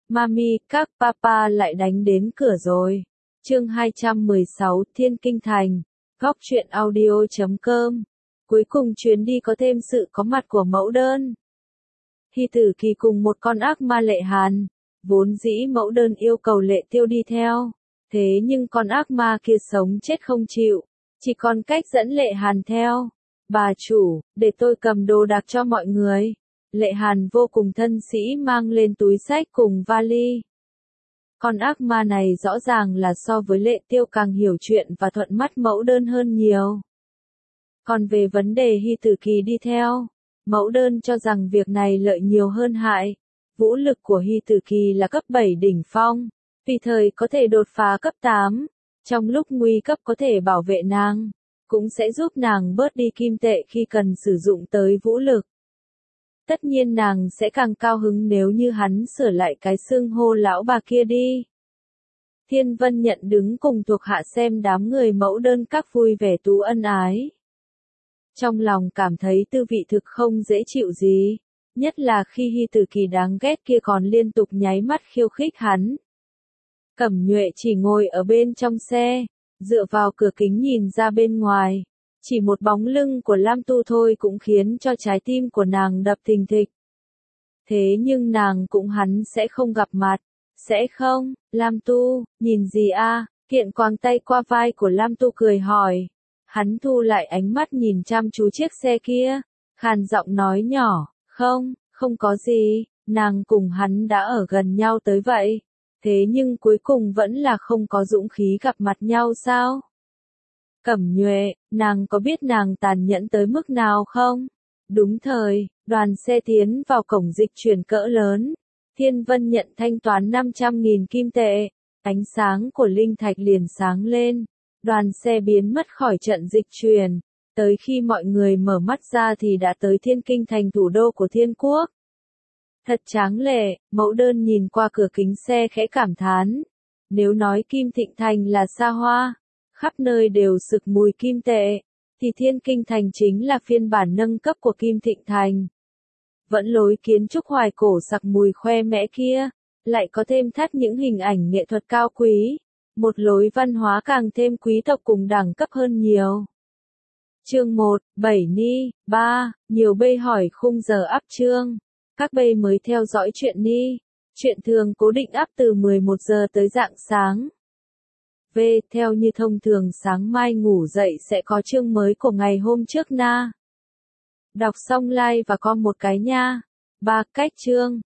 Mami, các papa lại đánh đến cửa rồi. Chương 216 Thiên Kinh Thành. Góc truyện audio.com. Cuối cùng chuyến đi có thêm sự có mặt của mẫu đơn. Hy Tử Kỳ cùng một con ác ma Lệ Hàn. Vốn dĩ mẫu đơn yêu cầu Lệ Tiêu đi theo. Thế nhưng con ác ma kia sống chết không chịu. Chỉ còn cách dẫn Lệ Hàn theo. Bà chủ, để tôi cầm đồ đạc cho mọi người. Lệ Hàn vô cùng thân sĩ mang lên túi xách cùng vali. Con ác ma này rõ ràng là so với Lệ Tiêu càng hiểu chuyện và thuận mắt mẫu đơn hơn nhiều. Còn về vấn đề Hy Tử Kỳ đi theo, mẫu đơn cho rằng việc này lợi nhiều hơn hại. Vũ lực của Hy Tử Kỳ là cấp 7 đỉnh phong, tùy thời có thể đột phá cấp 8, trong lúc nguy cấp có thể bảo vệ nàng, cũng sẽ giúp nàng bớt đi kim tệ khi cần sử dụng tới vũ lực. Tất nhiên nàng sẽ càng cao hứng nếu như hắn sửa lại cái xưng hô lão bà kia đi. Thiên Vân Nhận đứng cùng thuộc hạ xem đám người mẫu đơn các vui vẻ tú ân ái. Trong lòng cảm thấy tư vị thực không dễ chịu gì, nhất là khi Hy Tử Kỳ đáng ghét kia còn liên tục nháy mắt khiêu khích hắn. Cẩm Nhuệ chỉ ngồi ở bên trong xe, dựa vào cửa kính nhìn ra bên ngoài. Chỉ một bóng lưng của Lam Tu thôi cũng khiến cho trái tim của nàng đập thình thịch. Thế nhưng nàng cũng hắn sẽ không gặp mặt. Sẽ không, Lam Tu, nhìn gì a? Kiện quàng tay qua vai của Lam Tu cười hỏi. Hắn thu lại ánh mắt nhìn chăm chú chiếc xe kia, khàn giọng nói nhỏ, không có gì, nàng cùng hắn đã ở gần nhau tới vậy. Thế nhưng cuối cùng vẫn là không có dũng khí gặp mặt nhau sao? Cẩm Nhuệ, nàng có biết nàng tàn nhẫn tới mức nào không? Đúng thời, đoàn xe tiến vào cổng dịch chuyển cỡ lớn. Thiên Vân Nhận thanh toán 500.000 kim tệ. Ánh sáng của linh thạch liền sáng lên. Đoàn xe biến mất khỏi trận dịch chuyển. Tới khi mọi người mở mắt ra thì đã tới Thiên Kinh Thành, thủ đô của Thiên Quốc. Thật tráng lệ, mẫu đơn nhìn qua cửa kính xe khẽ cảm thán. Nếu nói Kim Thịnh Thành là xa hoa, khắp nơi đều sực mùi kim tệ, thì Thiên Kinh Thành chính là phiên bản nâng cấp của Kim Thịnh Thành. Vẫn lối kiến trúc hoài cổ sặc mùi khoe mẽ kia, lại có thêm thắt những hình ảnh nghệ thuật cao quý, một lối văn hóa càng thêm quý tộc cùng đẳng cấp hơn nhiều. Chương 1, 7 Ni, 3, nhiều bê hỏi khung giờ up chương. Các bê mới theo dõi chuyện Ni. Chuyện thường cố định up từ 11 giờ tới rạng sáng. V, theo như thông thường sáng mai ngủ dậy sẽ có chương mới của ngày hôm trước na. Đọc xong like và comment một cái nha. 3. Cách chương.